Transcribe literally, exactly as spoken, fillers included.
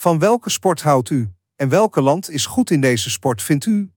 Van welke sport houdt u? En welke land is goed in deze sport, vindt u?